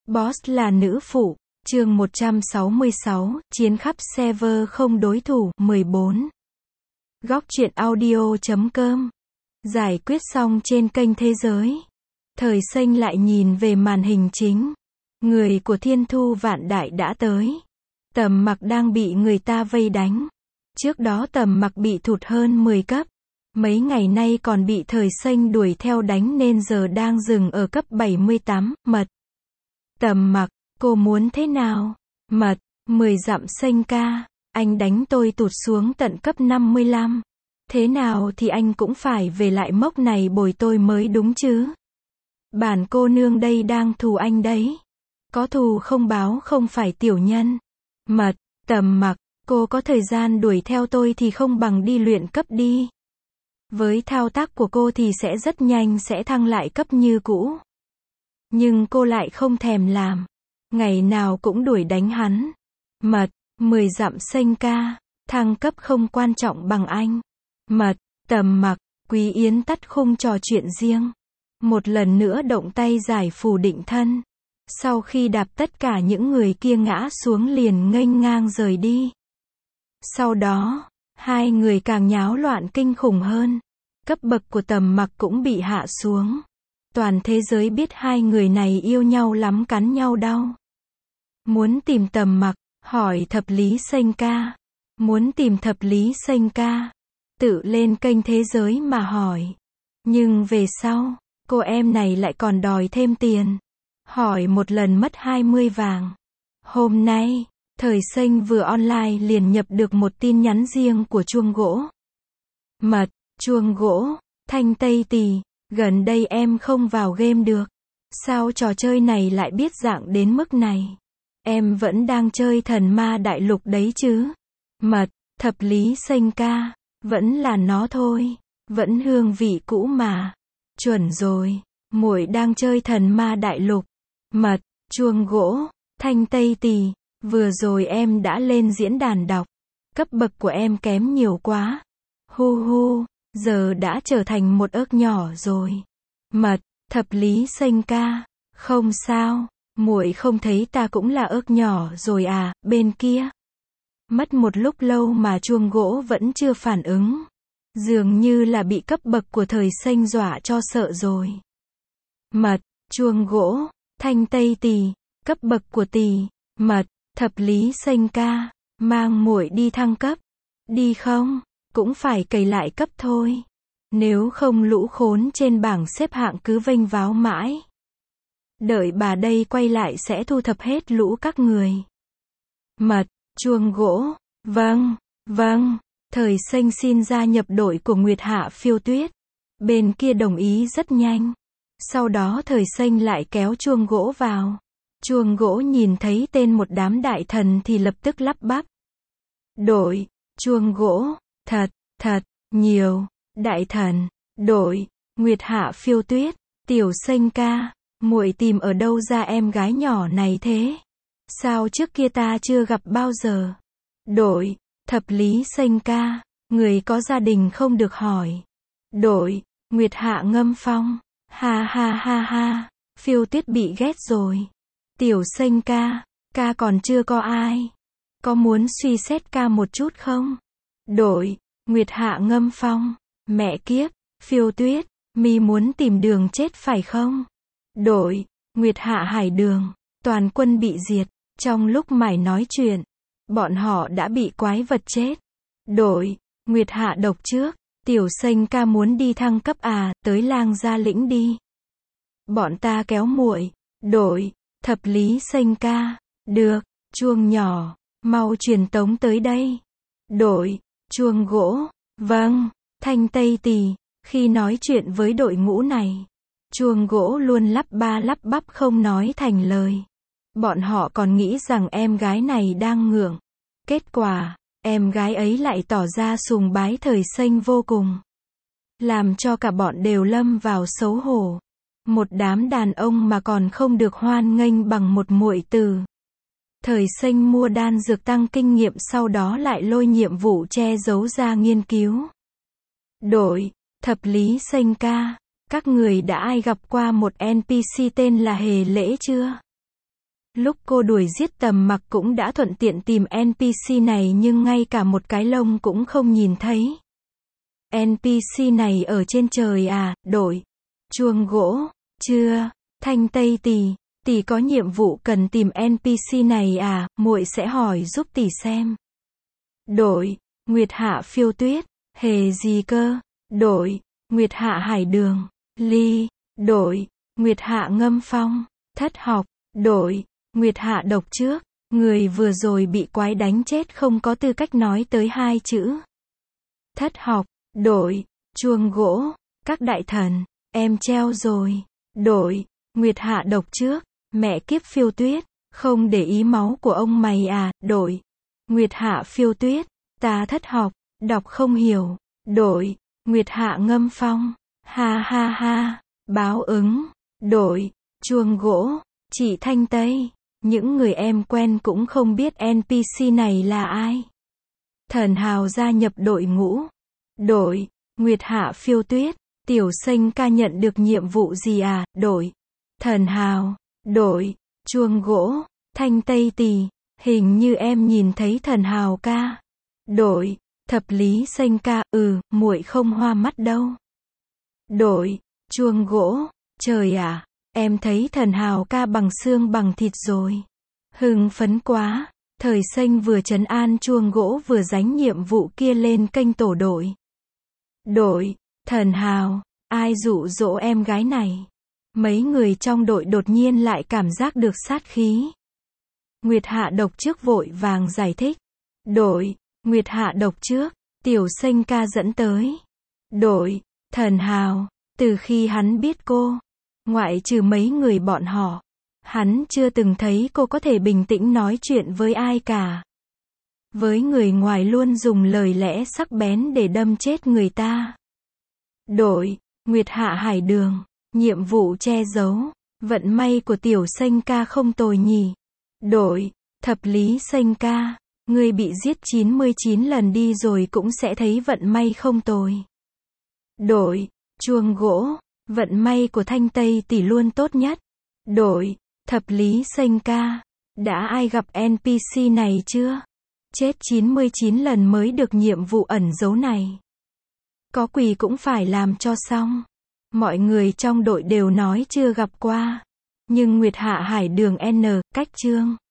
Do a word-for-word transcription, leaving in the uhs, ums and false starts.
Boss là nữ phụ. Chương một trăm sáu mươi sáu, chiến khắp server không đối thủ. mười bốn. Góc truyện audio chấm com. Giải quyết xong trên kênh Thế Giới. Thời Xanh lại nhìn về màn hình chính. Người của Thiên Thu Vạn Đại đã tới. Tầm Mặc đang bị người ta vây đánh. Trước đó Tầm Mặc bị thụt hơn mười cấp. Mấy ngày nay còn bị Thời Xanh đuổi theo đánh nên giờ đang dừng ở cấp bảy mươi tám. Mật. Tầm Mặc, cô muốn thế nào? Mật, mười dặm Xanh ca, anh đánh tôi tụt xuống tận cấp năm mươi lăm. Thế nào thì anh cũng phải về lại mốc này bồi tôi mới đúng chứ. Bản cô nương đây đang thù anh đấy. Có thù không báo không phải tiểu nhân. Mật, Tầm Mặc, cô có thời gian đuổi theo tôi thì không bằng đi luyện cấp đi. Với thao tác của cô thì sẽ rất nhanh sẽ thăng lại cấp như cũ. Nhưng cô lại không thèm làm. Ngày nào cũng đuổi đánh hắn. Mật, mười dặm Xanh ca, thăng cấp không quan trọng bằng anh. Mật, Tầm Mặc, Quý Yến tắt khung trò chuyện riêng. Một lần nữa động tay giải phù định thân. Sau khi đạp tất cả những người kia ngã xuống liền nghênh ngang rời đi. Sau đó, hai người càng nháo loạn kinh khủng hơn. Cấp bậc của Tầm Mặc cũng bị hạ xuống. Toàn thế giới biết hai người này yêu nhau lắm, cắn nhau đau. Muốn tìm Tầm Mặc, hỏi Thập Lý Xanh ca. Muốn tìm Thập Lý Xanh ca, tự lên kênh Thế Giới mà hỏi. Nhưng về sau, cô em này lại còn đòi thêm tiền. Hỏi một lần mất hai mươi vàng. Hôm nay, Thời Xanh vừa online liền nhập được một tin nhắn riêng của Chuông Gỗ. Mật, Chuông Gỗ, Thanh Tây Tì, gần đây em không vào game được. Sao trò chơi này lại biết dạng đến mức này? Em vẫn đang chơi Thần Ma Đại Lục đấy chứ? Mật, Thập Lý Xanh ca, vẫn là nó thôi, vẫn hương vị cũ mà. Chuẩn rồi, muội đang chơi Thần Ma Đại Lục. Mật, Chuông Gỗ, Thanh Tây Tì, vừa rồi em đã lên diễn đàn đọc. Cấp bậc của em kém nhiều quá. Hu hu, giờ đã trở thành một ớt nhỏ rồi. Mật, Thập Lý Xanh ca, không sao, muội không thấy ta cũng là ớt nhỏ rồi à, bên kia. Mất một lúc lâu mà Chuông Gỗ vẫn chưa phản ứng. Dường như là bị cấp bậc của Thời Xanh dọa cho sợ rồi. Mật, Chuông Gỗ, Thanh Tây Tì, cấp bậc của Tì. Mật, Thập Lý Xanh ca, mang muội đi thăng cấp. Đi không? Cũng phải cày lại cấp thôi. Nếu không lũ khốn trên bảng xếp hạng cứ vênh váo mãi. Đợi bà đây quay lại sẽ thu thập hết lũ các người. Mật, Chuông Gỗ, vâng, vâng, Thời Xanh xin gia nhập đội của Nguyệt Hạ Phiêu Tuyết. Bên kia đồng ý rất nhanh. Sau đó Thời Xanh lại kéo Chuông Gỗ vào. Chuông Gỗ nhìn thấy tên một đám đại thần thì lập tức lắp bắp. Đội, Chuông Gỗ, thật, thật, nhiều, đại thần, đội, Nguyệt Hạ Phiêu Tuyết, Tiểu Xanh ca, muội tìm ở đâu ra em gái nhỏ này thế? Sao trước kia ta chưa gặp bao giờ? Đội, Thập Lý Xanh ca, người có gia đình không được hỏi. Đội, Nguyệt Hạ Ngâm Phong, ha ha ha ha, Phiêu Tuyết bị ghét rồi. Tiểu Xanh ca, ca còn chưa có ai. Có muốn suy xét ca một chút không? Đội, Nguyệt Hạ Ngâm Phong, mẹ kiếp, Phiêu Tuyết, mi muốn tìm đường chết phải không? Đội, Nguyệt Hạ Hải Đường, toàn quân bị diệt. Trong lúc mải nói chuyện, bọn họ đã bị quái vật chết. Đội, Nguyệt Hạ độc trước, Tiểu Xanh ca muốn đi thăng cấp à, tới Lang Gia Lĩnh đi. Bọn ta kéo muội. Đội, Thập Lý Xanh ca, được, Chuông nhỏ, mau truyền tống tới đây. Đội, Chuông Gỗ, vâng, Thanh Tây Tì, khi nói chuyện với đội ngũ này, Chuông Gỗ luôn lắp ba lắp bắp không nói thành lời. Bọn họ còn nghĩ rằng em gái này đang ngượng. Kết quả, em gái ấy lại tỏ ra sùng bái Thời Xanh vô cùng. Làm cho cả bọn đều lâm vào xấu hổ. Một đám đàn ông mà còn không được hoan nghênh bằng một muội tử. Thời Xanh mua đan dược tăng kinh nghiệm sau đó lại lôi nhiệm vụ che giấu ra nghiên cứu. Đội, Thập Lý Xanh ca, các người đã ai gặp qua một en pê xê tên là Hề Lễ chưa? Lúc cô đuổi giết Tầm Mặc cũng đã thuận tiện tìm en pê xê này nhưng ngay cả một cái lông cũng không nhìn thấy. en pê xê này ở trên trời à, đổi. Chuông gỗ, chưa, Thanh Tây tỷ, tỷ có nhiệm vụ cần tìm en pê xê này à, muội sẽ hỏi giúp tỷ xem. Đổi, Nguyệt Hạ Phiêu Tuyết, hề gì cơ, đổi, Nguyệt Hạ Hải Đường, ly, đổi, Nguyệt Hạ Ngâm Phong, thất học, đổi, Nguyệt Hạ Độc Trước, người vừa rồi bị quái đánh chết không có tư cách nói tới hai chữ. Thất học, đổi, chuông gỗ, các đại thần, em treo rồi, đổi, Nguyệt Hạ Độc Trước, mẹ kiếp Phiêu Tuyết, không để ý máu của ông mày à, đổi, Nguyệt Hạ Phiêu Tuyết, ta thất học, đọc không hiểu, đổi, Nguyệt Hạ Ngâm Phong, ha ha ha, báo ứng, đổi, chuông gỗ, chị Thanh Tây, những người em quen cũng không biết en pê xê này là ai. Thần Hào gia nhập đội ngũ, đổi, Nguyệt Hạ Phiêu Tuyết, Tiểu Xanh ca nhận được nhiệm vụ gì à, đổi, Thần Hào, đổi, chuông gỗ, Thanh Tây tỷ, hình như em nhìn thấy Thần Hào ca, đổi, Thập Lý Xanh ca, ừ, muội không hoa mắt đâu. Đổi, chuông gỗ, trời à, em thấy Thần Hào ca bằng xương bằng thịt rồi. Hưng phấn quá, Thời Xanh vừa trấn an chuông gỗ vừa gánh nhiệm vụ kia lên kênh tổ đội. Đội, Thần Hào, ai dụ dỗ em gái này? Mấy người trong đội đột nhiên lại cảm giác được sát khí. Nguyệt Hạ Độc Trước vội vàng giải thích. Đội, Nguyệt Hạ Độc Trước, Tiểu Xanh ca dẫn tới. Đội, Thần Hào, từ khi hắn biết cô, ngoại trừ mấy người bọn họ, hắn chưa từng thấy cô có thể bình tĩnh nói chuyện với ai cả. Với người ngoài luôn dùng lời lẽ sắc bén để đâm chết người ta. Đội, Nguyệt Hạ Hải Đường, nhiệm vụ che giấu, vận may của Tiểu Xanh ca không tồi nhỉ. Đội, Thập Lý Xanh ca, ngươi bị giết chín mươi chín lần đi rồi cũng sẽ thấy vận may không tồi. Đội, chuông gỗ, vận may của Thanh Tây tỷ luôn tốt nhất. Đội, Thập Lý Xanh ca, đã ai gặp en pê xê này chưa? Chết chín mươi chín lần mới được nhiệm vụ ẩn giấu này. Có quỳ cũng phải làm cho xong. Mọi người trong đội đều nói chưa gặp qua. Nhưng Nguyệt Hạ Hải Đường N, cách chương